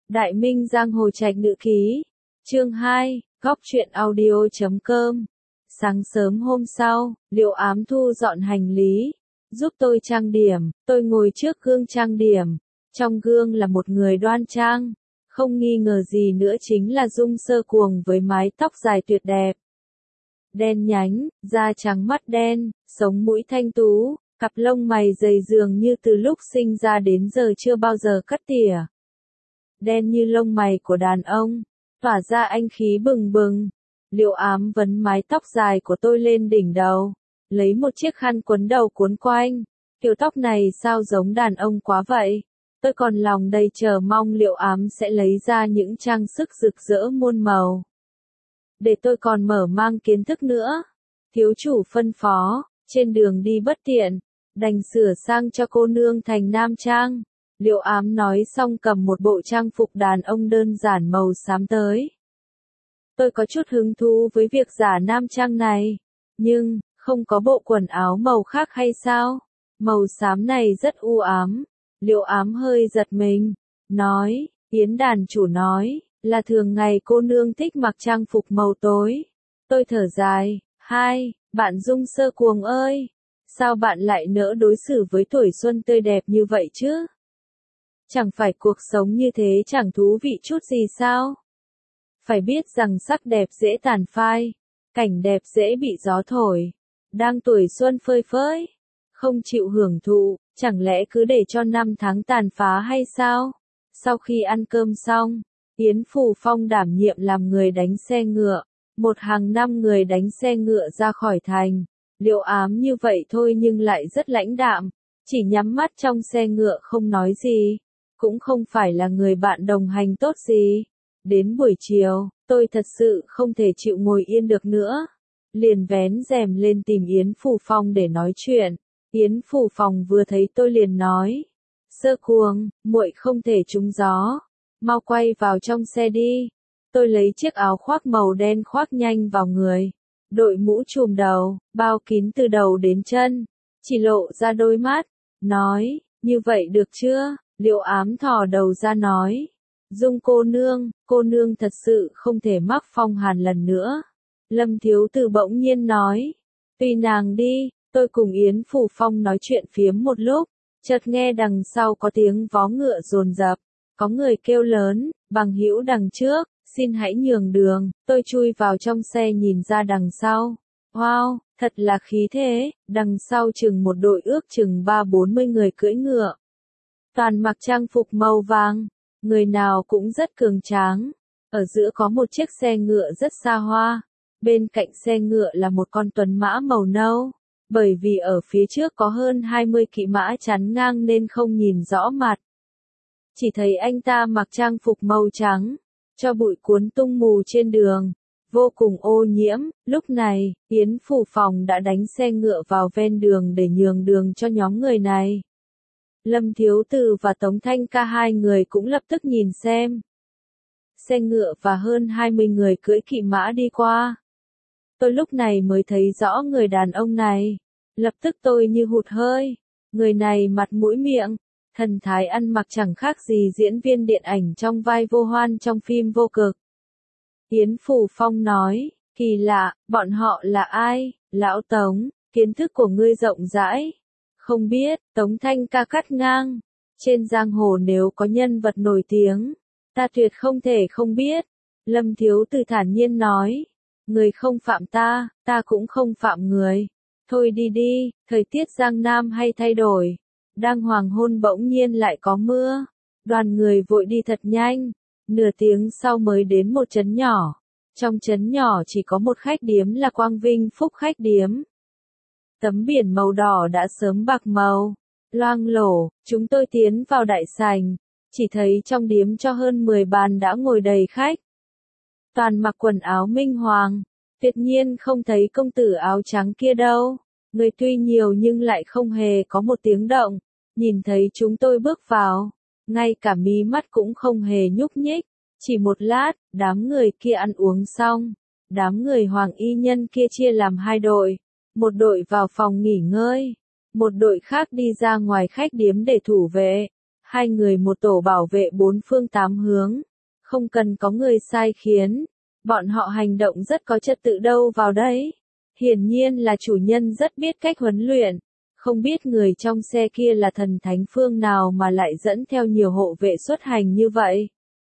Đại Minh Giang Hồ Trạch Nữ Ký. Chương 2, Góc truyện audio.com. Sáng sớm hôm sau, Liệu Ám thu dọn hành lý, giúp tôi trang điểm, tôi ngồi trước gương trang điểm. Trong gương là một người đoan trang, không nghi ngờ gì nữa chính là Dung Sơ Cuồng với mái tóc dài tuyệt đẹp. Đen nhánh, da trắng mắt đen, sống mũi thanh tú, cặp lông mày dày dường như từ lúc sinh ra đến giờ chưa bao giờ cắt tỉa. Đen như lông mày của đàn ông, tỏa ra anh khí bừng bừng. Liệu Ám vấn mái tóc dài của tôi lên đỉnh đầu, lấy một chiếc khăn quấn đầu cuốn quanh. Kiểu tóc này sao giống đàn ông quá vậy? Tôi còn lòng đầy chờ mong Liệu Ám sẽ lấy ra những trang sức rực rỡ muôn màu, để tôi còn mở mang kiến thức nữa. Thiếu chủ phân phó, trên đường đi bất tiện, đành sửa sang cho cô nương thành nam trang. Liệu Ám nói xong cầm một bộ trang phục đàn ông đơn giản màu xám tới. Tôi có chút hứng thú với việc giả nam trang này, nhưng không có bộ quần áo màu khác hay sao? Màu xám này rất u ám. Liệu Ám hơi giật mình, nói, Yến đàn chủ nói, là thường ngày cô nương thích mặc trang phục màu tối. Tôi thở dài, bạn Dung Sơ Cuồng ơi, sao bạn lại nỡ đối xử với tuổi xuân tươi đẹp như vậy chứ? Chẳng phải cuộc sống như thế chẳng thú vị chút gì sao? Phải biết rằng sắc đẹp dễ tàn phai, cảnh đẹp dễ bị gió thổi. Đang tuổi xuân phơi phới, không chịu hưởng thụ, chẳng lẽ cứ để cho năm tháng tàn phá hay sao? Sau khi ăn cơm xong, Yến Phù Phong đảm nhiệm làm người đánh xe ngựa, một hàng 5 người đánh xe ngựa ra khỏi thành. Liệu Ám như vậy thôi nhưng lại rất lãnh đạm, chỉ nhắm mắt trong xe ngựa không nói gì, cũng không phải là người bạn đồng hành tốt gì. Đến buổi chiều, tôi thật sự không thể chịu ngồi yên được nữa, liền vén rèm lên tìm Yến Phù Phong để nói chuyện. Yến Phù Phong vừa thấy tôi liền nói, Sơ Cuồng, muội không thể trúng gió, mau quay vào trong xe đi. Tôi lấy chiếc áo khoác màu đen khoác nhanh vào người, đội mũ trùm đầu, bao kín từ đầu đến chân, chỉ lộ ra đôi mắt, nói, như vậy được chưa? Liệu Ám thò đầu ra nói, Dung cô nương thật sự không thể mắc phong hàn lần nữa. Lâm thiếu tử bỗng nhiên nói, tùy nàng đi. Tôi cùng Yến Phù Phong nói chuyện phiếm một lúc, chợt nghe đằng sau có tiếng vó ngựa dồn dập, có người kêu lớn, bằng hữu đằng trước, xin hãy nhường đường. Tôi chui vào trong xe nhìn ra đằng sau. Wow, thật là khí thế, đằng sau chừng một đội ước chừng 30-40 người cưỡi ngựa. Toàn mặc trang phục màu vàng, người nào cũng rất cường tráng. Ở giữa có một chiếc xe ngựa rất xa hoa, bên cạnh xe ngựa là một con tuấn mã màu nâu. Bởi vì ở phía trước có hơn 20 kỵ mã chắn ngang nên không nhìn rõ mặt. Chỉ thấy anh ta mặc trang phục màu trắng, cho bụi cuốn tung mù trên đường, vô cùng ô nhiễm. Lúc này, Yến Phù Phong đã đánh xe ngựa vào ven đường để nhường đường cho nhóm người này. Lâm Thiếu Tử và Tống Thanh Ca hai người cũng lập tức nhìn xem. Xe ngựa và hơn 20 người cưỡi kỵ mã đi qua. Tôi lúc này mới thấy rõ người đàn ông này, lập tức tôi như hụt hơi. Người này mặt mũi miệng, thần thái ăn mặc chẳng khác gì diễn viên điện ảnh trong vai Vô Hoan trong phim Vô Cực. Yến Phù Phong nói, kỳ lạ, bọn họ là ai? Lão Tống, kiến thức của ngươi rộng rãi. Không biết. Tống Thanh Ca cắt ngang, trên giang hồ nếu có nhân vật nổi tiếng, ta tuyệt không thể không biết. Lâm Thiếu Tử thản nhiên nói, người không phạm ta, ta cũng không phạm người. Thôi đi đi, thời tiết Giang Nam hay thay đổi. Đang hoàng hôn bỗng nhiên lại có mưa. Đoàn người vội đi thật nhanh. Nửa tiếng sau mới đến một trấn nhỏ. Trong trấn nhỏ chỉ có một khách điếm là Quang Vinh Phúc khách điếm. Tấm biển màu đỏ đã sớm bạc màu, loang lổ. Chúng tôi tiến vào đại sảnh, chỉ thấy trong điếm cho hơn 10 bàn đã ngồi đầy khách. Toàn mặc quần áo minh hoàng, tuyệt nhiên không thấy công tử áo trắng kia đâu. Người tuy nhiều nhưng lại không hề có một tiếng động. Nhìn thấy chúng tôi bước vào, ngay cả mí mắt cũng không hề nhúc nhích. Chỉ một lát, đám người kia ăn uống xong, đám người Hoàng y nhân kia chia làm hai đội. Một đội vào phòng nghỉ ngơi, một đội khác đi ra ngoài khách điếm để thủ vệ. Hai người một tổ bảo vệ bốn phương tám hướng. Không cần có người sai khiến. Bọn họ hành động rất có trật tự đâu vào đấy. Hiển nhiên là chủ nhân rất biết cách huấn luyện. Không biết người trong xe kia là thần thánh phương nào mà lại dẫn theo nhiều hộ vệ xuất hành như vậy.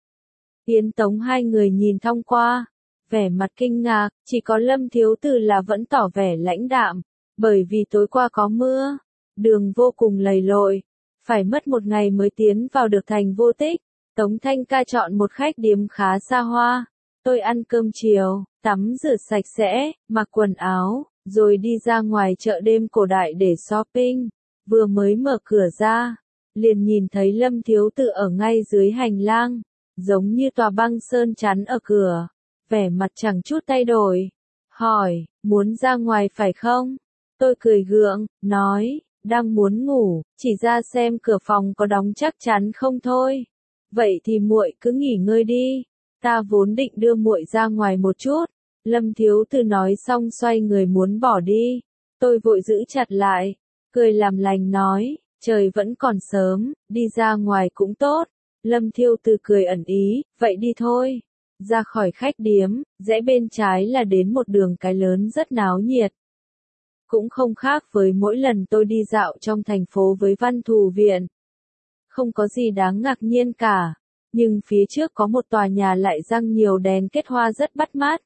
Yến Tống hai người nhìn thong qua, vẻ mặt kinh ngạc, chỉ có Lâm Thiếu Từ là vẫn tỏ vẻ lãnh đạm, bởi vì tối qua có mưa, đường vô cùng lầy lội, phải mất một ngày mới tiến vào được thành Vô Tích. Tống Thanh Ca chọn một khách điếm khá xa hoa, tôi ăn cơm chiều, tắm rửa sạch sẽ, mặc quần áo, rồi đi ra ngoài chợ đêm cổ đại để shopping, vừa mới mở cửa ra, liền nhìn thấy Lâm Thiếu Tự ở ngay dưới hành lang, giống như tòa băng sơn chắn ở cửa, vẻ mặt chẳng chút thay đổi, hỏi, muốn ra ngoài phải không? Tôi cười gượng, nói, đang muốn ngủ, chỉ ra xem cửa phòng có đóng chắc chắn không thôi. Vậy thì muội cứ nghỉ ngơi đi, ta vốn định đưa muội ra ngoài một chút. Lâm Thiếu Từ nói xong xoay người muốn bỏ đi. Tôi vội giữ chặt lại, cười làm lành nói, trời vẫn còn sớm, đi ra ngoài cũng tốt. Lâm Thiếu Từ cười ẩn ý, vậy đi thôi. Ra khỏi khách điếm, rẽ bên trái là đến một đường cái lớn rất náo nhiệt. Cũng không khác với mỗi lần tôi đi dạo trong thành phố với Văn Thù Viện. Không có gì đáng ngạc nhiên cả, nhưng phía trước có một tòa nhà lại răng nhiều đèn kết hoa rất bắt mắt.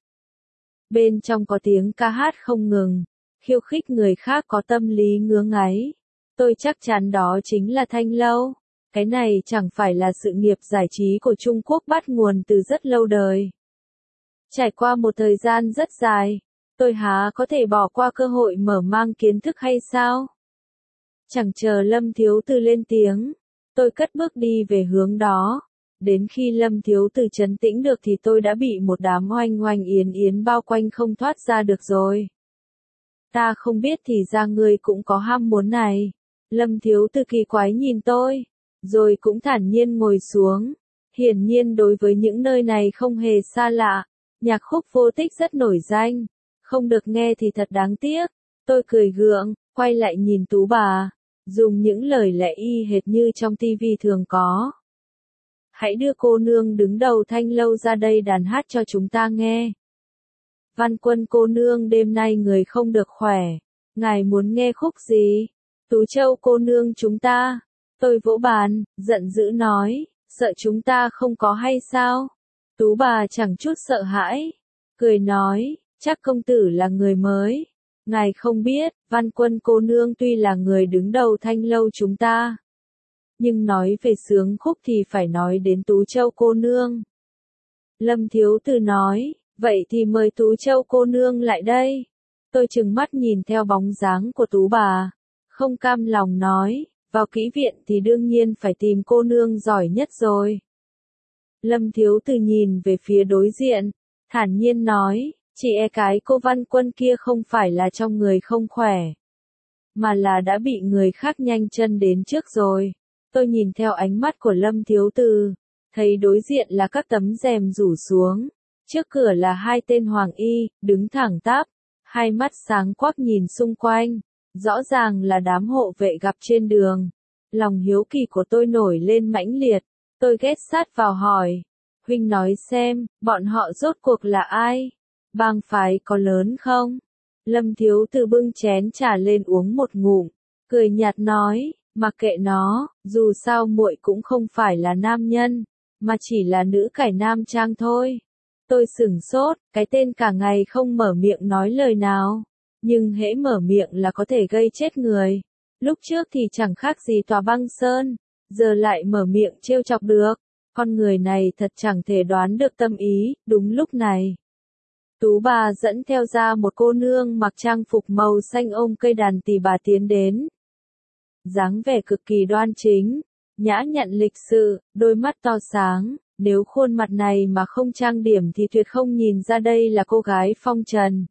Bên trong có tiếng ca hát không ngừng, khiêu khích người khác có tâm lý ngứa ngáy. Tôi chắc chắn đó chính là Thanh Lâu. Cái này chẳng phải là sự nghiệp giải trí của Trung Quốc bắt nguồn từ rất lâu đời. Trải qua một thời gian rất dài, tôi há có thể bỏ qua cơ hội mở mang kiến thức hay sao? Chẳng chờ Lâm Thiếu Từ lên tiếng, tôi cất bước đi về hướng đó. Đến khi Lâm Thiếu Từ trấn tĩnh được thì tôi đã bị một đám oanh oanh yến yến bao quanh không thoát ra được rồi. Ta không biết thì ra ngươi cũng có ham muốn này. Lâm Thiếu Từ kỳ quái nhìn tôi, rồi cũng thản nhiên ngồi xuống. Hiển nhiên đối với những nơi này không hề xa lạ. Nhạc khúc Vô Tích rất nổi danh. Không được nghe thì thật đáng tiếc. Tôi cười gượng, quay lại nhìn Tú bà, dùng những lời lẽ y hệt như trong tivi thường có. Hãy đưa cô nương đứng đầu Thanh Lâu ra đây đàn hát cho chúng ta nghe. Văn Quân cô nương đêm nay người không được khỏe. Ngài muốn nghe khúc gì? Tú Châu cô nương chúng ta. Tôi vỗ bàn, giận dữ nói, sợ chúng ta không có hay sao? Tú bà chẳng chút sợ hãi, cười nói, chắc công tử là người mới. Ngài không biết, Văn Quân cô nương tuy là người đứng đầu Thanh Lâu chúng ta, nhưng nói về sướng khúc thì phải nói đến Tú Châu cô nương. Lâm Thiếu Từ nói, vậy thì mời Tú Châu cô nương lại đây. Tôi trừng mắt nhìn theo bóng dáng của Tú bà, không cam lòng nói, vào kỹ viện thì đương nhiên phải tìm cô nương giỏi nhất rồi. Lâm Thiếu Từ nhìn về phía đối diện, thản nhiên nói, chỉ e cái cô Văn Quân kia không phải là trong người không khỏe, mà là đã bị người khác nhanh chân đến trước rồi. Tôi nhìn theo ánh mắt của Lâm Thiếu Từ, thấy đối diện là các tấm rèm rủ xuống, trước cửa là hai tên hoàng y, đứng thẳng tắp, hai mắt sáng quắc nhìn xung quanh, rõ ràng là đám hộ vệ gặp trên đường. Lòng hiếu kỳ của tôi nổi lên mãnh liệt, tôi ghé sát vào hỏi, huynh nói xem, bọn họ rốt cuộc là ai? Bang phái có lớn không? Lâm Thiếu Từ bưng chén trà lên uống một ngụm, cười nhạt nói, mặc kệ nó, dù sao muội cũng không phải là nam nhân, mà chỉ là nữ cải nam trang thôi. Tôi sửng sốt, cái tên cả ngày không mở miệng nói lời nào, nhưng hễ mở miệng là có thể gây chết người. Lúc trước thì chẳng khác gì tòa băng sơn, giờ lại mở miệng trêu chọc được. Con người này thật chẳng thể đoán được tâm ý. Đúng lúc này, Tú bà dẫn theo ra một cô nương mặc trang phục màu xanh ôm cây đàn tỳ bà tiến đến. Dáng vẻ cực kỳ đoan chính, nhã nhặn lịch sự, đôi mắt to sáng, nếu khuôn mặt này mà không trang điểm thì tuyệt không nhìn ra đây là cô gái phong trần.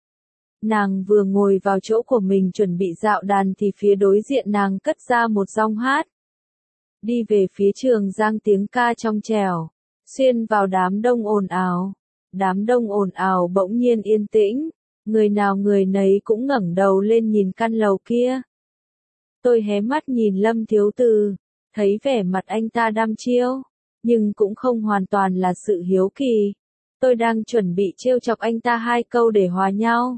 Nàng vừa ngồi vào chỗ của mình chuẩn bị dạo đàn thì phía đối diện nàng cất ra một giọng hát. Đi về phía Trường Giang tiếng ca trong trẻo, xuyên vào đám đông ồn ào. Đám đông ồn ào bỗng nhiên yên tĩnh, người nào người nấy cũng ngẩng đầu lên nhìn căn lầu kia. Tôi hé mắt nhìn Lâm Thiếu Từ, Thấy vẻ mặt anh ta đăm chiêu, nhưng cũng không hoàn toàn là sự hiếu kỳ. Tôi đang chuẩn bị trêu chọc anh ta 2 câu để hòa nhau.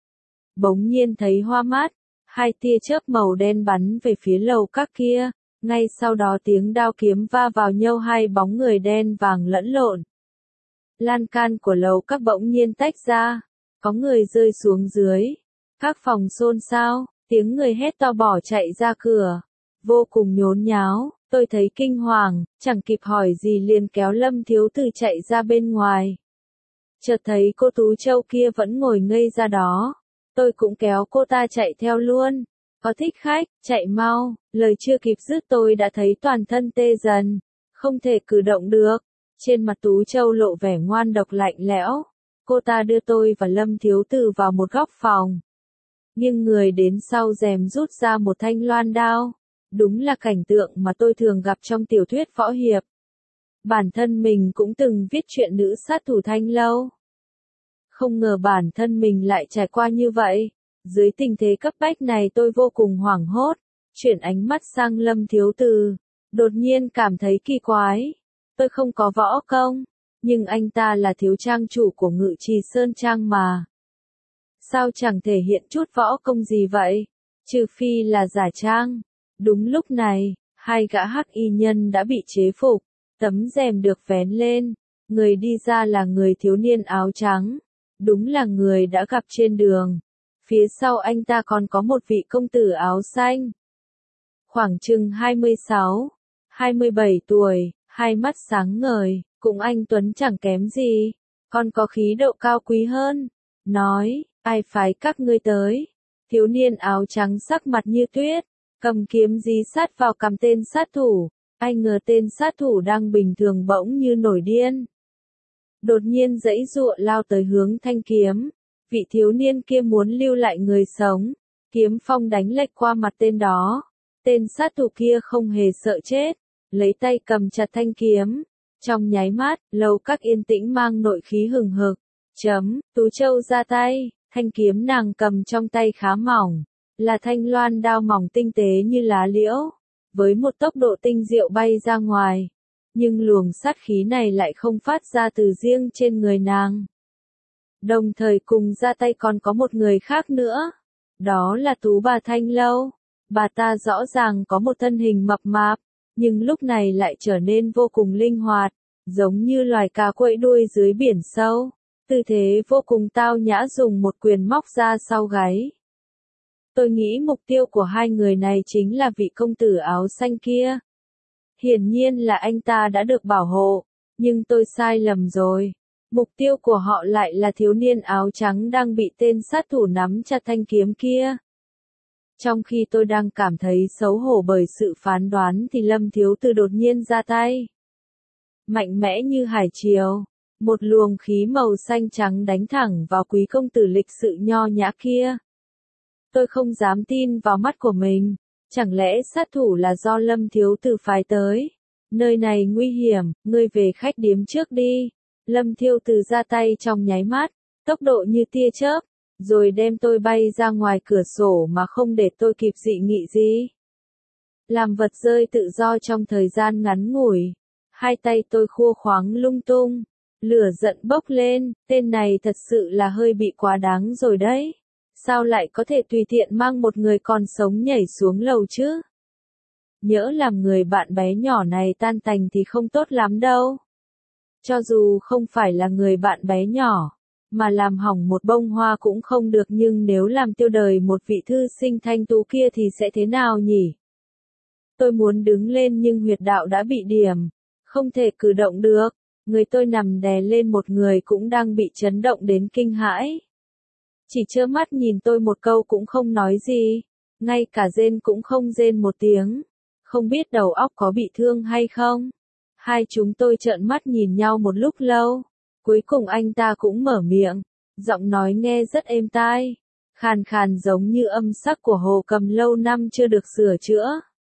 Bỗng nhiên thấy hoa mắt, 2 tia chớp màu đen bắn về phía lầu các kia, ngay sau đó tiếng đao kiếm va vào nhau, 2 bóng người đen vàng lẫn lộn. Lan can của lầu các bỗng nhiên tách ra, có người rơi xuống dưới. Các phòng xôn xao, tiếng người hét to bỏ chạy ra cửa, vô cùng nhốn nháo. Tôi thấy kinh hoàng, chẳng kịp hỏi gì liền kéo Lâm Thiếu Từ chạy ra bên ngoài. Chợt thấy cô Tú Châu kia vẫn ngồi ngây ra đó. Tôi cũng kéo cô ta chạy theo luôn. Có thích khách, chạy mau, lời chưa kịp dứt tôi đã thấy toàn thân tê dần, không thể cử động được. Trên mặt Tú Châu lộ vẻ ngoan độc lạnh lẽo. Cô ta đưa tôi và Lâm Thiếu Từ vào một góc phòng. Nhưng người đến sau rèm rút ra một thanh loan đao. Đúng là cảnh tượng mà tôi thường gặp trong tiểu thuyết võ hiệp. Bản thân mình cũng từng viết chuyện nữ sát thủ Thanh Lâu. Không ngờ bản thân mình lại trải qua như vậy. Dưới tình thế cấp bách này tôi vô cùng hoảng hốt. Chuyển ánh mắt sang Lâm Thiếu Từ. Đột nhiên cảm thấy kỳ quái. Tôi không có võ công. Nhưng anh ta là thiếu trang chủ của Ngự Trì Sơn Trang mà. Sao chẳng thể hiện chút võ công gì vậy? Trừ phi là giả trang. Đúng lúc này, 2 gã hắc y nhân đã bị chế phục, tấm rèm được vén lên, người đi ra là người thiếu niên áo trắng, đúng là người đã gặp trên đường. Phía sau anh ta còn có một vị công tử áo xanh. Khoảng chừng 26, 27 tuổi, 2 mắt sáng ngời, cũng anh Tuấn chẳng kém gì, còn có khí độ cao quý hơn. Nói, ai phái các ngươi tới? Thiếu niên áo trắng sắc mặt như tuyết. Cầm kiếm dí sát vào cằm tên sát thủ, ai ngờ tên sát thủ đang bình thường bỗng như nổi điên. Đột nhiên giãy giụa lao tới hướng thanh kiếm, vị thiếu niên kia muốn lưu lại người sống, kiếm phong đánh lệch qua mặt tên đó. Tên sát thủ kia không hề sợ chết, lấy tay cầm chặt thanh kiếm. Trong nháy mắt, lầu các yên tĩnh mang nội khí hừng hực. Tú Châu ra tay, thanh kiếm nàng cầm trong tay khá mỏng. Là thanh loan đao mỏng tinh tế như lá liễu, với một tốc độ tinh diệu bay ra ngoài. Nhưng luồng sát khí này lại không phát ra từ riêng trên người nàng. Đồng thời cùng ra tay còn có một người khác nữa. Đó là Tú bà Thanh Lâu. Bà ta rõ ràng có một thân hình mập mạp, nhưng lúc này lại trở nên vô cùng linh hoạt, giống như loài cá quẫy đuôi dưới biển sâu. Tư thế vô cùng tao nhã dùng một quyền móc ra sau gáy. Tôi nghĩ mục tiêu của 2 người này chính là vị công tử áo xanh kia. Hiển nhiên là anh ta đã được bảo hộ, nhưng tôi sai lầm rồi. Mục tiêu của họ lại là thiếu niên áo trắng đang bị tên sát thủ nắm chặt thanh kiếm kia. Trong khi tôi đang cảm thấy xấu hổ bởi sự phán đoán thì Lâm Thiếu Từ đột nhiên ra tay. Mạnh mẽ như hải triều, một luồng khí màu xanh trắng đánh thẳng vào quý công tử lịch sự nho nhã kia. Tôi không dám tin vào mắt của mình, chẳng lẽ sát thủ là do Lâm Thiếu Từ phái tới? Nơi này nguy hiểm, ngươi về khách điếm trước đi. Lâm Thiếu Từ ra tay trong nháy mắt, tốc độ như tia chớp, rồi đem tôi bay ra ngoài cửa sổ mà không để tôi kịp dị nghị gì. Làm vật rơi tự do trong thời gian ngắn ngủi, 2 tay tôi khua khoáng lung tung, lửa giận bốc lên, tên này thật sự là hơi bị quá đáng rồi đấy. Sao lại có thể tùy tiện mang một người còn sống nhảy xuống lầu chứ? Nhỡ làm người bạn bé nhỏ này tan tành thì không tốt lắm đâu. Cho dù không phải là người bạn bé nhỏ, mà làm hỏng một bông hoa cũng không được, nhưng nếu làm tiêu đời một vị thư sinh thanh tú kia thì sẽ thế nào nhỉ? Tôi muốn đứng lên nhưng huyệt đạo đã bị điểm, không thể cử động được. Người tôi nằm đè lên một người cũng đang bị chấn động đến kinh hãi. Chỉ trơ mắt nhìn tôi một câu cũng không nói gì, ngay cả rên cũng không rên một tiếng. Không biết đầu óc có bị thương hay không? 2 chúng tôi trợn mắt nhìn nhau một lúc lâu. Cuối cùng anh ta cũng mở miệng, giọng nói nghe rất êm tai, khàn khàn giống như âm sắc của Hồ Cầm lâu năm chưa được sửa chữa.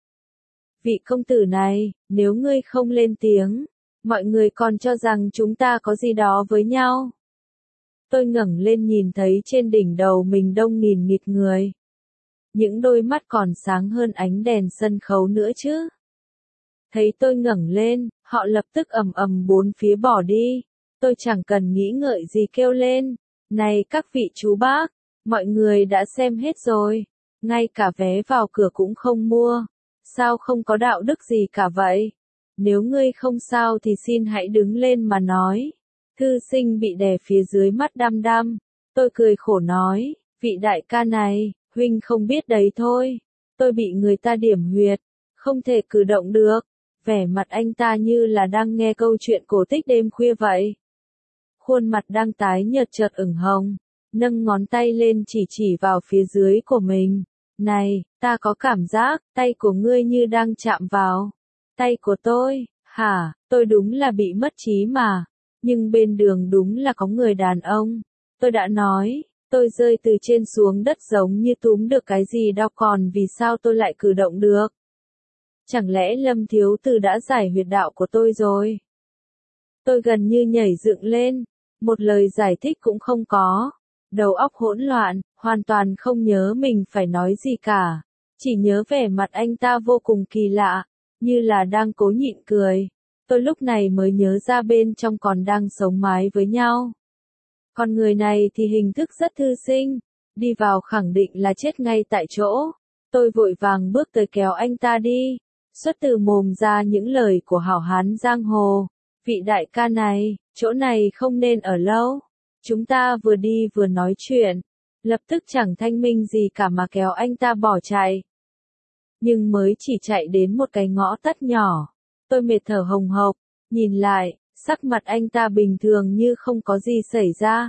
Vị công tử này, nếu ngươi không lên tiếng, mọi người còn cho rằng chúng ta có gì đó với nhau. Tôi ngẩng lên nhìn thấy trên đỉnh đầu mình đông nghìn nghịt người. Những đôi mắt còn sáng hơn ánh đèn sân khấu nữa chứ. Thấy tôi ngẩng lên, họ lập tức ầm ầm bốn phía bỏ đi. Tôi chẳng cần nghĩ ngợi gì kêu lên. Này các vị chú bác, mọi người đã xem hết rồi. Ngay cả vé vào cửa cũng không mua. Sao không có đạo đức gì cả vậy? Nếu ngươi không sao thì xin hãy đứng lên mà nói. Thư sinh bị đè phía dưới mắt đăm đăm. Tôi cười khổ nói, vị đại ca này, huynh không biết đấy thôi. Tôi bị người ta điểm huyệt, không thể cử động được. Vẻ mặt anh ta như là đang nghe câu chuyện cổ tích đêm khuya vậy. Khuôn mặt đang tái nhợt chợt ửng hồng, nâng ngón tay lên chỉ vào phía dưới của mình. Này, ta có cảm giác, tay của ngươi như đang chạm vào. Tay của tôi, hả, tôi đúng là bị mất trí mà. Nhưng bên đường đúng là có người đàn ông. Tôi đã nói, tôi rơi từ trên xuống đất giống như túm được cái gì đau còn vì sao tôi lại cử động được. Chẳng lẽ Lâm thiếu tử đã giải huyệt đạo của tôi rồi? Tôi gần như nhảy dựng lên, một lời giải thích cũng không có. Đầu óc hỗn loạn, hoàn toàn không nhớ mình phải nói gì cả. Chỉ nhớ vẻ mặt anh ta vô cùng kỳ lạ, như là đang cố nhịn cười. Tôi lúc này mới nhớ ra bên trong còn đang sống mái với nhau. Còn người này thì hình thức rất thư sinh, đi vào khẳng định là chết ngay tại chỗ. Tôi vội vàng bước tới kéo anh ta đi, xuất từ mồm ra những lời của hảo hán giang hồ. Vị đại ca này, chỗ này không nên ở lâu. Chúng ta vừa đi vừa nói chuyện, lập tức chẳng thanh minh gì cả mà kéo anh ta bỏ chạy. Nhưng mới chỉ chạy đến một cái ngõ tắt nhỏ, tôi mệt thở hồng hộc, nhìn lại, sắc mặt anh ta bình thường như không có gì xảy ra.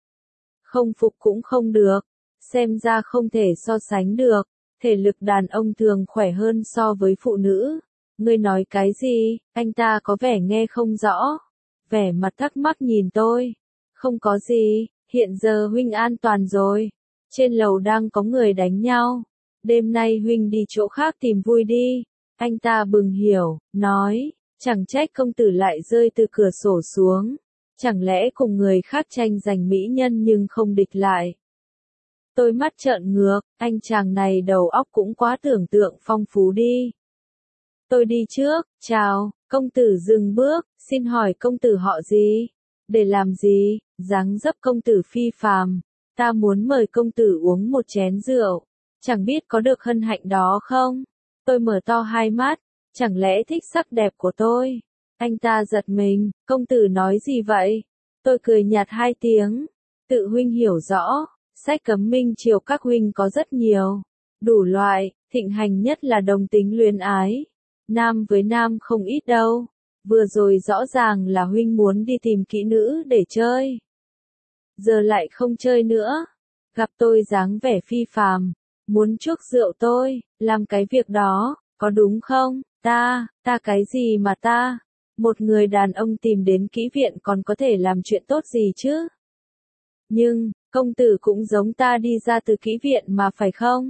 Không phục cũng không được, xem ra không thể so sánh được, thể lực đàn ông thường khỏe hơn so với phụ nữ. Ngươi nói cái gì? Anh ta có vẻ nghe không rõ, vẻ mặt thắc mắc nhìn tôi. Không có gì, hiện giờ huynh an toàn rồi. Trên lầu đang có người đánh nhau. Đêm nay huynh đi chỗ khác tìm vui đi. Anh ta bừng hiểu, nói, chẳng trách công tử lại rơi từ cửa sổ xuống. Chẳng lẽ cùng người khác tranh giành mỹ nhân nhưng không địch lại. Tôi mắt trợn ngược, anh chàng này đầu óc cũng quá tưởng tượng phong phú đi. Tôi đi trước, chào, công tử dừng bước, xin hỏi công tử họ gì? Để làm gì? Dáng dấp công tử phi phàm, ta muốn mời công tử uống một chén rượu, chẳng biết có được hân hạnh đó không? Tôi mở to hai mắt, chẳng lẽ thích sắc đẹp của tôi? Anh ta giật mình, công tử nói gì vậy? Tôi cười nhạt hai tiếng, tự huynh hiểu rõ, sách cấm minh triều các huynh có rất nhiều, đủ loại, thịnh hành nhất là đồng tính luyến ái. Nam với nam không ít đâu. Vừa rồi rõ ràng là huynh muốn đi tìm kỹ nữ để chơi. Giờ lại không chơi nữa. Gặp tôi dáng vẻ phi phàm, muốn chuốc rượu tôi, làm cái việc đó, có đúng không? Ta cái gì mà ta? Một người đàn ông tìm đến kỹ viện còn có thể làm chuyện tốt gì chứ? Nhưng, công tử cũng giống ta đi ra từ kỹ viện mà phải không?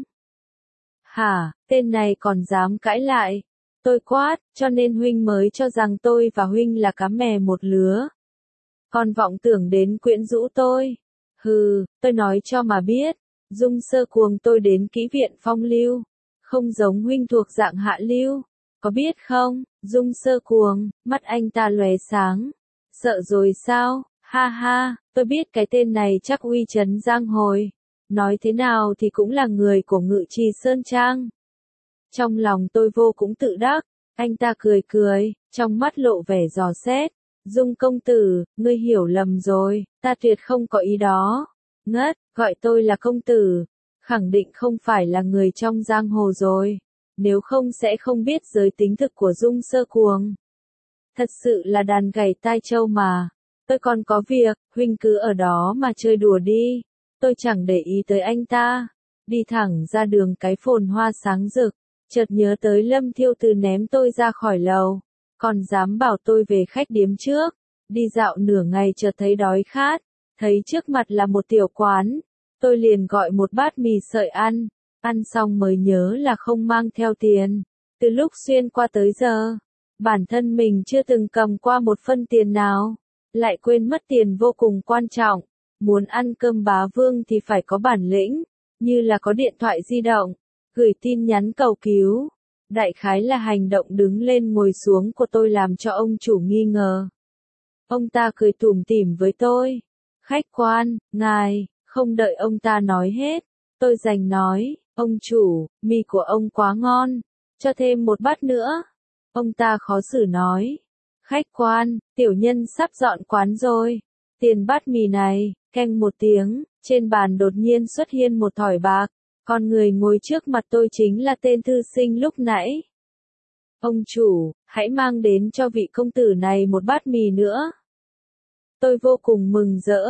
Hả, tên này còn dám cãi lại. Tôi quát, cho nên huynh mới cho rằng tôi và huynh là cá mè một lứa. Còn vọng tưởng đến quyến rũ tôi. Hừ, tôi nói cho mà biết, Dung Sơ Cuồng tôi đến kỹ viện phong lưu, không giống huynh thuộc dạng hạ lưu. Có biết không, Dung Sơ Cuồng, mắt anh ta lóe sáng. Sợ rồi sao, ha ha, tôi biết cái tên này chắc uy chấn giang hồi. Nói thế nào thì cũng là người của Ngự Trì Sơn Trang. Trong lòng tôi vô cũng tự đắc, anh ta cười, trong mắt lộ vẻ dò xét. Dung công tử, ngươi hiểu lầm rồi, ta tuyệt không có ý đó. Ngất, gọi tôi là công tử, khẳng định không phải là người trong giang hồ rồi. Nếu không sẽ không biết giới tính thực của Dung Sơ Cuồng. Thật sự là đàn gảy tai trâu mà. Tôi còn có việc, huynh cứ ở đó mà chơi đùa đi. Tôi chẳng để ý tới anh ta. Đi thẳng ra đường cái phồn hoa sáng rực. Chợt nhớ tới Lâm Thiêu Từ ném tôi ra khỏi lầu, còn dám bảo tôi về khách điếm trước. Đi dạo nửa ngày chợt thấy đói khát, thấy trước mặt là một tiểu quán, tôi liền gọi một bát mì sợi ăn xong mới nhớ là không mang theo tiền. Từ lúc xuyên qua tới giờ, bản thân mình chưa từng cầm qua một phân tiền nào, lại quên mất tiền vô cùng quan trọng. Muốn ăn cơm bá vương thì phải có bản lĩnh, như là có điện thoại di động, gửi tin nhắn cầu cứu, Đại khái là hành động đứng lên ngồi xuống của tôi làm cho ông chủ nghi ngờ. Ông ta cười tủm tỉm với tôi. Khách quan, ngài, không đợi ông ta nói hết. Tôi giành nói, ông chủ, mì của ông quá ngon, cho thêm một bát nữa. Ông ta khó xử nói. Khách quan, tiểu nhân sắp dọn quán rồi. Tiền bát mì này, canh một tiếng, trên bàn đột nhiên xuất hiện một thỏi bạc. Con người ngồi trước mặt tôi chính là tên thư sinh lúc nãy. Ông chủ, hãy mang đến cho vị công tử này một bát mì nữa. Tôi vô cùng mừng rỡ.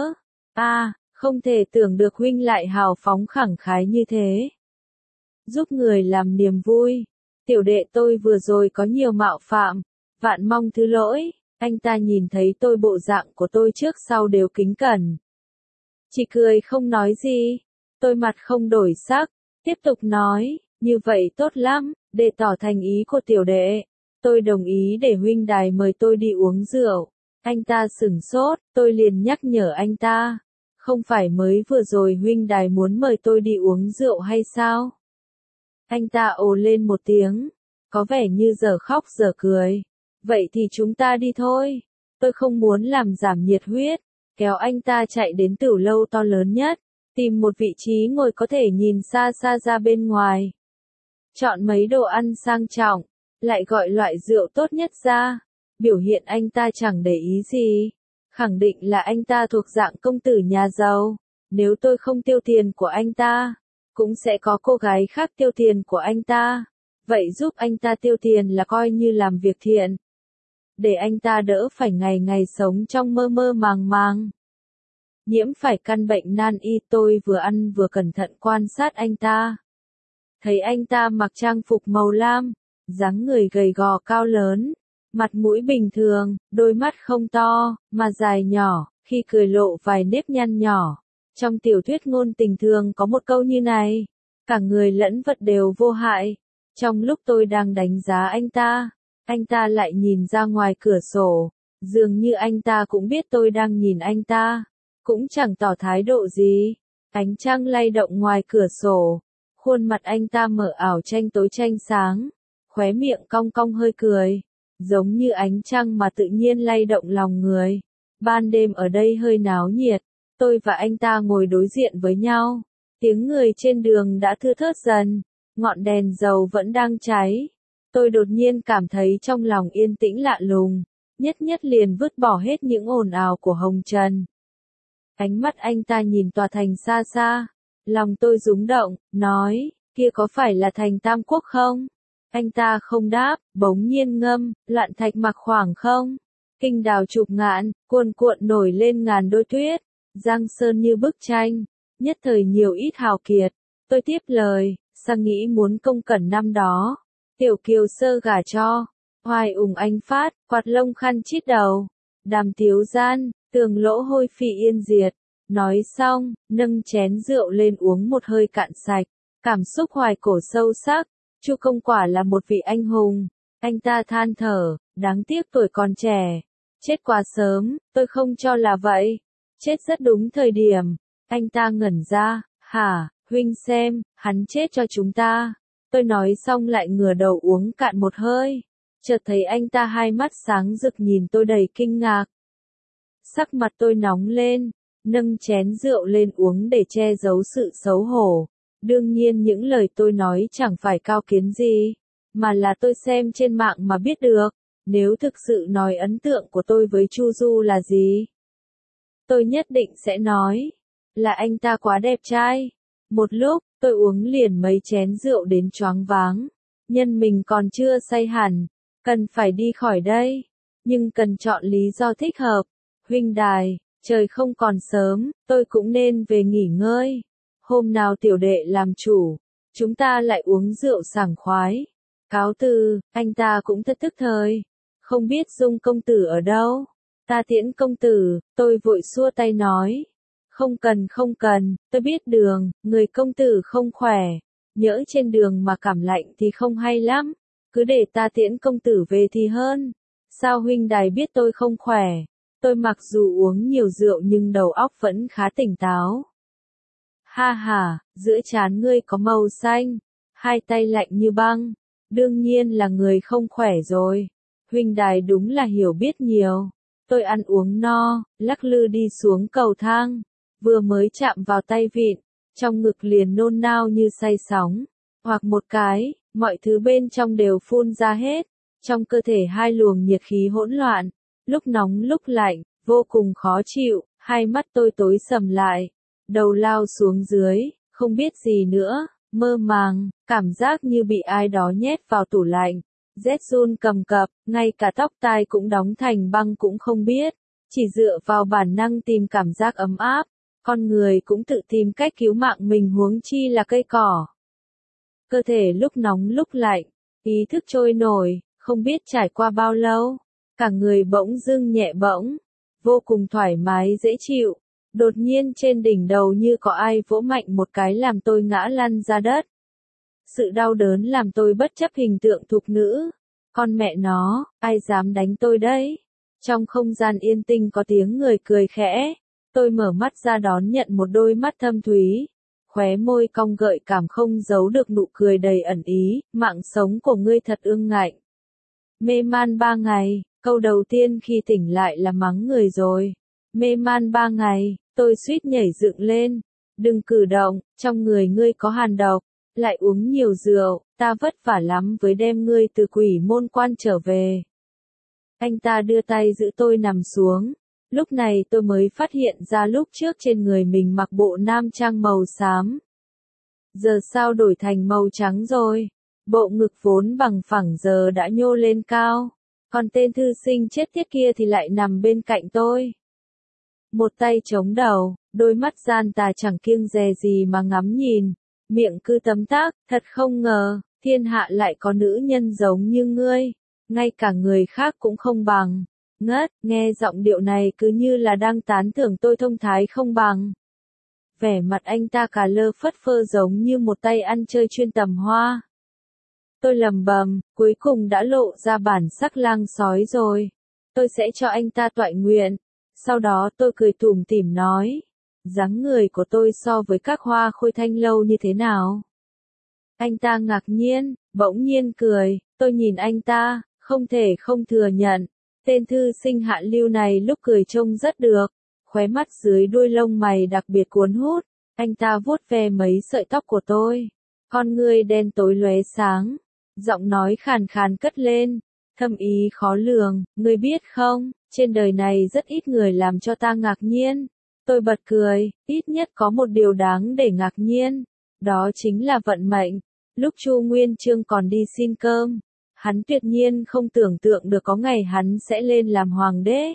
Không thể tưởng được huynh lại hào phóng khẳng khái như thế. Giúp người làm niềm vui. Tiểu đệ tôi vừa rồi có nhiều mạo phạm, vạn mong thứ lỗi. Anh ta nhìn thấy tôi bộ dạng của tôi trước sau đều kính cẩn. Chỉ cười không nói gì. Tôi mặt không đổi sắc, tiếp tục nói, như vậy tốt lắm, để tỏ thành ý của tiểu đệ. Tôi đồng ý để huynh đài mời tôi đi uống rượu. Anh ta sửng sốt, tôi liền nhắc nhở anh ta. Không phải mới vừa rồi huynh đài muốn mời tôi đi uống rượu hay sao? Anh ta ồ lên một tiếng, có vẻ như giờ khóc giờ cười. Vậy thì chúng ta đi thôi. Tôi không muốn làm giảm nhiệt huyết, kéo anh ta chạy đến tửu lâu to lớn nhất, tìm một vị trí ngồi có thể nhìn xa xa ra bên ngoài. Chọn mấy đồ ăn sang trọng, lại gọi loại rượu tốt nhất ra. Biểu hiện anh ta chẳng để ý gì. Khẳng định là anh ta thuộc dạng công tử nhà giàu. Nếu tôi không tiêu tiền của anh ta, cũng sẽ có cô gái khác tiêu tiền của anh ta. Vậy giúp anh ta tiêu tiền là coi như làm việc thiện. Để anh ta đỡ phải ngày ngày sống trong mơ mơ màng màng. Nhiễm phải căn bệnh nan y, tôi vừa ăn vừa cẩn thận quan sát anh ta. Thấy anh ta mặc trang phục màu lam, dáng người gầy gò cao lớn, mặt mũi bình thường, đôi mắt không to, mà dài nhỏ, khi cười lộ vài nếp nhăn nhỏ. Trong tiểu thuyết ngôn tình thường có một câu như này, cả người lẫn vật đều vô hại. Trong lúc tôi đang đánh giá anh ta lại nhìn ra ngoài cửa sổ, dường như anh ta cũng biết tôi đang nhìn anh ta, cũng chẳng tỏ thái độ gì. Ánh trăng lay động ngoài cửa sổ, khuôn mặt anh ta mở ảo tranh tối tranh sáng, khóe miệng cong cong hơi cười, giống như ánh trăng mà tự nhiên lay động lòng người. Ban đêm ở đây hơi náo nhiệt, tôi và anh ta ngồi đối diện với nhau, tiếng người trên đường đã thưa thớt dần, ngọn đèn dầu vẫn đang cháy. Tôi đột nhiên cảm thấy trong lòng yên tĩnh lạ lùng, nhất liền vứt bỏ hết những ồn ào của hồng trần. Ánh mắt anh ta nhìn tòa thành xa xa, lòng tôi rúng động, nói, kia có phải là thành Tam Quốc không? Anh ta không đáp, bỗng nhiên ngâm, loạn thạch mặc khoảng không? Kinh đào chụp ngạn, cuồn cuộn nổi lên ngàn đôi tuyết, giang sơn như bức tranh, nhất thời nhiều ít hào kiệt. Tôi tiếp lời, sang nghĩ muốn công cẩn năm đó, tiểu kiều sơ gả cho, hoài ủng anh phát, quạt lông khăn chít đầu, đàm tiếu gian, tường lỗ hôi phi yên diệt. Nói xong, nâng chén rượu lên uống một hơi cạn sạch, cảm xúc hoài cổ sâu sắc. Chu Công quả là một vị anh hùng. Anh ta than thở, đáng tiếc tuổi còn trẻ, chết quá sớm. Tôi không cho là vậy, chết rất đúng thời điểm. Anh ta ngẩn ra, hả, huynh xem, hắn chết cho chúng ta. Tôi nói xong lại ngửa đầu uống cạn một hơi, chợt thấy anh ta hai mắt sáng rực nhìn tôi đầy kinh ngạc. Sắc mặt tôi nóng lên, nâng chén rượu lên uống để che giấu sự xấu hổ. Đương nhiên những lời tôi nói chẳng phải cao kiến gì, mà là tôi xem trên mạng mà biết được. Nếu thực sự nói ấn tượng của tôi với Chu Du là gì, tôi nhất định sẽ nói là anh ta quá đẹp trai. Một lúc, tôi uống liền mấy chén rượu đến choáng váng. Nhân mình còn chưa say hẳn, cần phải đi khỏi đây, nhưng cần chọn lý do thích hợp. Huynh đài, trời không còn sớm, tôi cũng nên về nghỉ ngơi. Hôm nào tiểu đệ làm chủ, chúng ta lại uống rượu sảng khoái. Cáo từ, anh ta cũng thật tức thời. Không biết Dung công tử ở đâu? Ta tiễn công tử, tôi vội xua tay nói. Không cần, tôi biết đường, người công tử không khỏe. Nhỡ trên đường mà cảm lạnh thì không hay lắm. Cứ để ta tiễn công tử về thì hơn. Sao huynh đài biết tôi không khỏe? Tôi mặc dù uống nhiều rượu nhưng đầu óc vẫn khá tỉnh táo. Ha ha, giữa trán ngươi có màu xanh, hai tay lạnh như băng, Đương nhiên là người không khỏe rồi. Huynh đài đúng là hiểu biết nhiều. Tôi ăn uống no, lắc lư đi xuống cầu thang. Vừa mới chạm vào tay vịn, trong ngực liền nôn nao như say sóng. Hoặc một cái, mọi thứ bên trong đều phun ra hết. Trong cơ thể hai luồng nhiệt khí hỗn loạn, lúc nóng lúc lạnh, vô cùng khó chịu, hai mắt tôi tối sầm lại. Đầu lao xuống dưới, không biết gì nữa, mơ màng, cảm giác như bị ai đó nhét vào tủ lạnh. Rét run cầm cập, ngay cả tóc tai cũng đóng thành băng cũng không biết. Chỉ dựa vào bản năng tìm cảm giác ấm áp, con người cũng tự tìm cách cứu mạng mình huống chi là cây cỏ. Cơ thể lúc nóng lúc lạnh, ý thức trôi nổi, không biết trải qua bao lâu, cả người bỗng dưng nhẹ bỗng, vô cùng thoải mái dễ chịu. Đột nhiên trên đỉnh đầu như có ai vỗ mạnh một cái làm tôi ngã lăn ra đất. Sự đau đớn làm tôi bất chấp hình tượng thục nữ. Con mẹ nó, ai dám đánh tôi đấy? Trong không gian yên tĩnh có tiếng người cười khẽ. Tôi mở mắt ra đón nhận một đôi mắt thâm thúy. Khóe môi cong gợi cảm không giấu được nụ cười đầy ẩn ý. Mạng sống của ngươi thật ương ngạnh. Mê man 3 ngày, câu đầu tiên khi tỉnh lại là mắng người rồi. Mê man 3 ngày, tôi suýt nhảy dựng lên. Đừng cử động, trong người ngươi có hàn độc. Lại uống nhiều rượu, ta vất vả lắm với đem ngươi từ quỷ môn quan trở về. Anh ta đưa tay giữ tôi nằm xuống. Lúc này tôi mới phát hiện ra lúc trước trên người mình mặc bộ nam trang màu xám. Giờ sao đổi thành màu trắng rồi? Bộ ngực vốn bằng phẳng giờ đã nhô lên cao. Còn tên thư sinh chết tiệt kia thì lại nằm bên cạnh tôi. Một tay chống đầu, đôi mắt gian tà chẳng kiêng dè gì mà ngắm nhìn. Miệng cứ tấm tắc, thật không ngờ, thiên hạ lại có nữ nhân giống như ngươi. Ngay cả người khác cũng không bằng. Ngất, nghe giọng điệu này cứ như là đang tán thưởng tôi thông thái không bằng. Vẻ mặt anh ta cà lơ phất phơ giống như một tay ăn chơi chuyên tầm hoa. Tôi lầm bầm, cuối cùng đã lộ ra bản sắc lang sói rồi. Tôi sẽ cho anh ta toại nguyện. Sau đó tôi cười tủm tỉm nói. Dáng người của tôi so với các hoa khôi thanh lâu như thế nào? Anh ta ngạc nhiên, bỗng nhiên cười. Tôi nhìn anh ta, không thể không thừa nhận. Tên thư sinh hạ lưu này lúc cười trông rất được. Khóe mắt dưới đuôi lông mày đặc biệt cuốn hút. Anh ta vuốt ve mấy sợi tóc của tôi. Con ngươi đen tối lóe sáng. Giọng nói khàn khàn cất lên. Thâm ý khó lường, ngươi biết không, trên đời này rất ít người làm cho ta ngạc nhiên. Tôi bật cười, ít nhất có một điều đáng để ngạc nhiên. Đó chính là vận mệnh. Lúc Chu Nguyên Chương còn đi xin cơm, hắn tuyệt nhiên không tưởng tượng được có ngày hắn sẽ lên làm hoàng đế.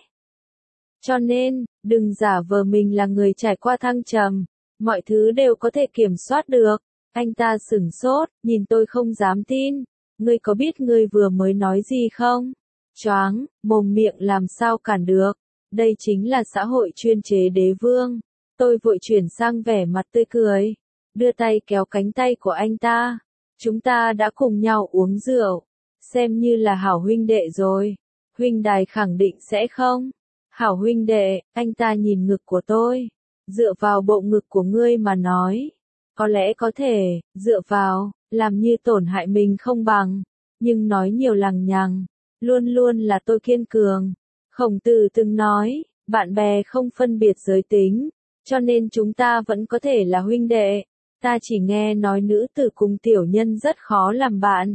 Cho nên, đừng giả vờ mình là người trải qua thăng trầm, mọi thứ đều có thể kiểm soát được. Anh ta sửng sốt, nhìn tôi không dám tin. Ngươi có biết ngươi vừa mới nói gì không? Choáng, mồm miệng làm sao cản được. Đây chính là xã hội chuyên chế đế vương. Tôi vội chuyển sang vẻ mặt tươi cười. Đưa tay kéo cánh tay của anh ta. Chúng ta đã cùng nhau uống rượu. Xem như là hảo huynh đệ rồi. Huynh đài khẳng định sẽ không? Hảo huynh đệ, anh ta nhìn ngực của tôi. Dựa vào bộ ngực của ngươi mà nói. Có lẽ có thể, dựa vào, làm như tổn hại mình không bằng. Nhưng nói nhiều lằng nhằng. Luôn luôn là tôi kiên cường. Khổng Tử từng nói, bạn bè không phân biệt giới tính, cho nên chúng ta vẫn có thể là huynh đệ. Ta chỉ nghe nói nữ tử cùng tiểu nhân rất khó làm bạn.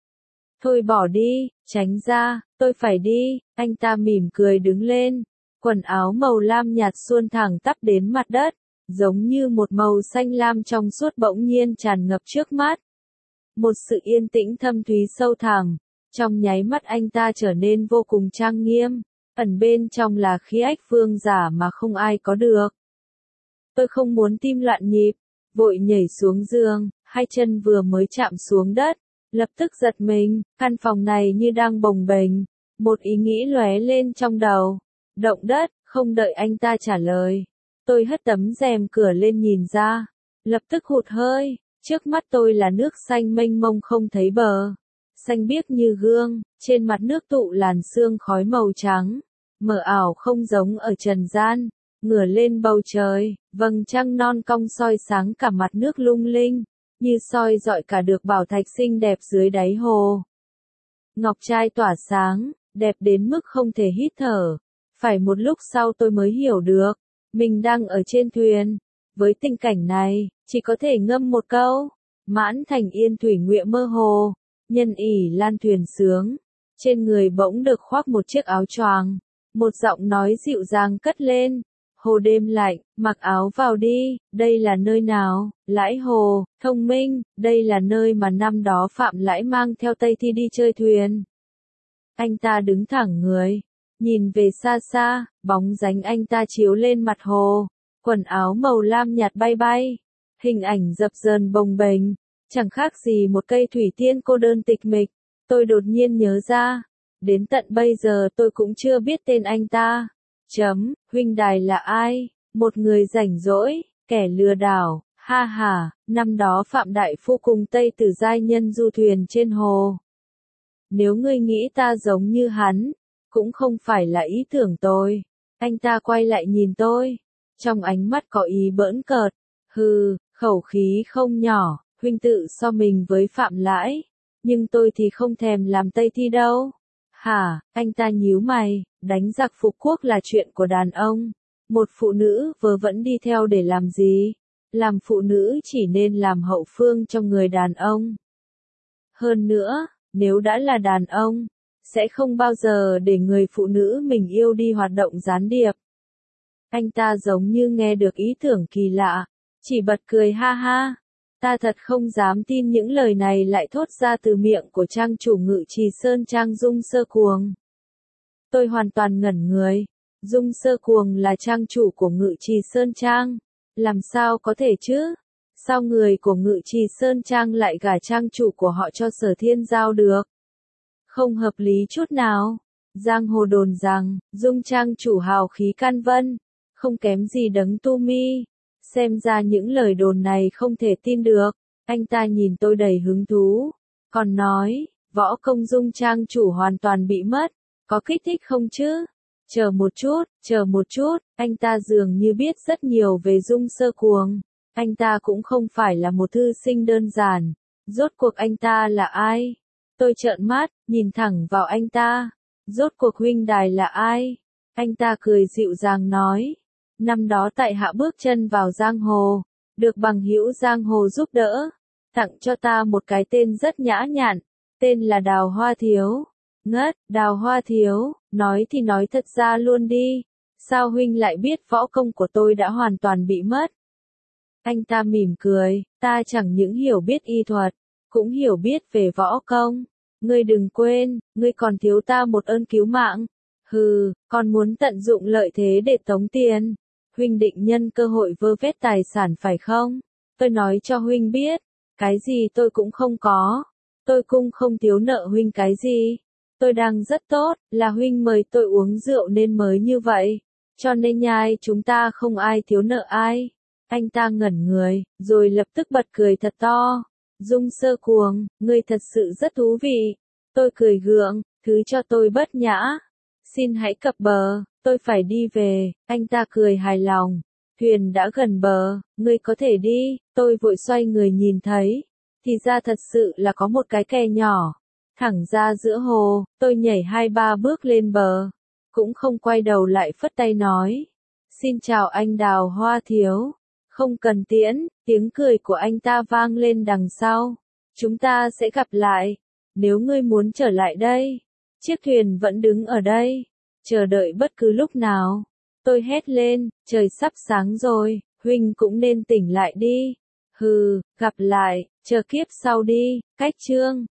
Thôi bỏ đi, tránh ra, tôi phải đi. Anh ta mỉm cười đứng lên. Quần áo màu lam nhạt suôn thẳng tắp đến mặt đất, giống như một màu xanh lam trong suốt bỗng nhiên tràn ngập trước mắt. Một sự yên tĩnh thâm thúy sâu thẳm. Trong nháy mắt anh ta trở nên vô cùng trang nghiêm. Ẩn bên trong là khí ách vương giả mà không ai có được. Tôi không muốn tim loạn nhịp, vội nhảy xuống giường, hai chân vừa mới chạm xuống đất, lập tức giật mình, căn phòng này như đang bồng bềnh. Một ý nghĩ lóe lên trong đầu. Động đất, không đợi anh ta trả lời. Tôi hất tấm rèm cửa lên nhìn ra, lập tức hụt hơi, trước mắt tôi là nước xanh mênh mông không thấy bờ. Xanh biếc như gương, trên mặt nước tụ làn sương khói màu trắng, mờ ảo không giống ở trần gian, ngửa lên bầu trời, vầng trăng non cong soi sáng cả mặt nước lung linh. như soi dọi cả được bảo thạch xinh đẹp dưới đáy hồ. Ngọc trai tỏa sáng, đẹp đến mức không thể hít thở. Phải một lúc sau tôi mới hiểu được, mình đang ở trên thuyền. Với tình cảnh này, chỉ có thể ngâm một câu, mãn thành yên thủy nguyện mơ hồ, nhân ỉ lan thuyền sướng. Trên người bỗng được khoác một chiếc áo choàng, một giọng nói dịu dàng cất lên. Hồ đêm lạnh, mặc áo vào đi, đây là nơi nào? Lãi Hồ, Thông Minh, đây là nơi mà năm đó Phạm Lãi mang theo Tây Thi đi chơi thuyền. Anh ta đứng thẳng người, nhìn về xa xa, bóng dáng anh ta chiếu lên mặt hồ, quần áo màu lam nhạt bay bay, hình ảnh dập dờn bồng bềnh, chẳng khác gì một cây thủy tiên cô đơn tịch mịch. Tôi đột nhiên nhớ ra, đến tận bây giờ tôi cũng chưa biết tên anh ta. Huynh đài là ai? Một người rảnh rỗi, kẻ lừa đảo, ha ha, năm đó Phạm Đại Phu cùng Tây Tử giai nhân du thuyền trên hồ. Nếu ngươi nghĩ ta giống như hắn, cũng không phải là ý tưởng tôi. Anh ta quay lại nhìn tôi, trong ánh mắt có ý bỡn cợt. Hừ, khẩu khí không nhỏ, huynh tự so mình với Phạm Lãi, nhưng tôi thì không thèm làm Tây Thi đâu. Hả, anh ta nhíu mày, đánh giặc phục quốc là chuyện của đàn ông. Một phụ nữ vớ vẩn đi theo để làm gì? Làm phụ nữ chỉ nên làm hậu phương trong người đàn ông. Hơn nữa, nếu đã là đàn ông, sẽ không bao giờ để người phụ nữ mình yêu đi hoạt động gián điệp. Anh ta giống như nghe được ý tưởng kỳ lạ, chỉ bật cười ha ha. Ta thật không dám tin những lời này lại thốt ra từ miệng của trang chủ Ngự Trì Sơn Trang Dung Sơ Cuồng. Tôi hoàn toàn ngẩn người. Dung Sơ Cuồng là trang chủ của Ngự Trì Sơn Trang. Làm sao có thể chứ? Sao người của Ngự Trì Sơn Trang lại gả trang chủ của họ cho Sở Thiên Giao được? Không hợp lý chút nào. Giang hồ đồn rằng, Dung trang chủ hào khí can vân, không kém gì Đấng Tu Mi. Xem ra những lời đồn này không thể tin được. Anh ta nhìn tôi đầy hứng thú, còn nói, võ công Dung trang chủ hoàn toàn bị mất, có kích thích không chứ? Chờ một chút, anh ta dường như biết rất nhiều về Dung Sơ Cuồng. Anh ta cũng không phải là một thư sinh đơn giản. Rốt cuộc anh ta là ai? Tôi trợn mắt, nhìn thẳng vào anh ta. Rốt cuộc huynh đài là ai? Anh ta cười dịu dàng nói. Năm đó tại hạ bước chân vào giang hồ, được bằng hữu giang hồ giúp đỡ, tặng cho ta một cái tên rất nhã nhặn, tên là Đào Hoa Thiếu. Ngất, Đào Hoa Thiếu, nói thì nói thật ra luôn đi, sao huynh lại biết võ công của tôi đã hoàn toàn bị mất? Anh ta mỉm cười, ta chẳng những hiểu biết y thuật, cũng hiểu biết về võ công. Ngươi đừng quên, ngươi còn thiếu ta một ơn cứu mạng. Hừ, còn muốn tận dụng lợi thế để tống tiền. Huynh định nhân cơ hội vơ vét tài sản phải không? Tôi nói cho huynh biết, cái gì tôi cũng không có. Tôi cũng không thiếu nợ huynh cái gì. Tôi đang rất tốt, là huynh mời tôi uống rượu nên mới như vậy. Cho nên nhai chúng ta không ai thiếu nợ ai. Anh ta ngẩn người, rồi lập tức bật cười thật to. Dung Sơ Cuồng, ngươi thật sự rất thú vị. Tôi cười gượng, thứ cho tôi bất nhã. Xin hãy cập bờ, tôi phải đi về. Anh ta cười hài lòng. Thuyền đã gần bờ, ngươi có thể đi. Tôi vội xoay người nhìn thấy. Thì ra thật sự là có một cái kè nhỏ. Thẳng ra giữa hồ, tôi nhảy 2-3 bước lên bờ. Cũng không quay đầu lại phất tay nói. Xin chào anh Đào Hoa Thiếu. Không cần tiễn, tiếng cười của anh ta vang lên đằng sau. Chúng ta sẽ gặp lại. Nếu ngươi muốn trở lại đây. Chiếc thuyền vẫn đứng ở đây. Chờ đợi bất cứ lúc nào. Tôi hét lên, trời sắp sáng rồi, huynh cũng nên tỉnh lại đi. Hừ, gặp lại, chờ kiếp sau đi, cách chương.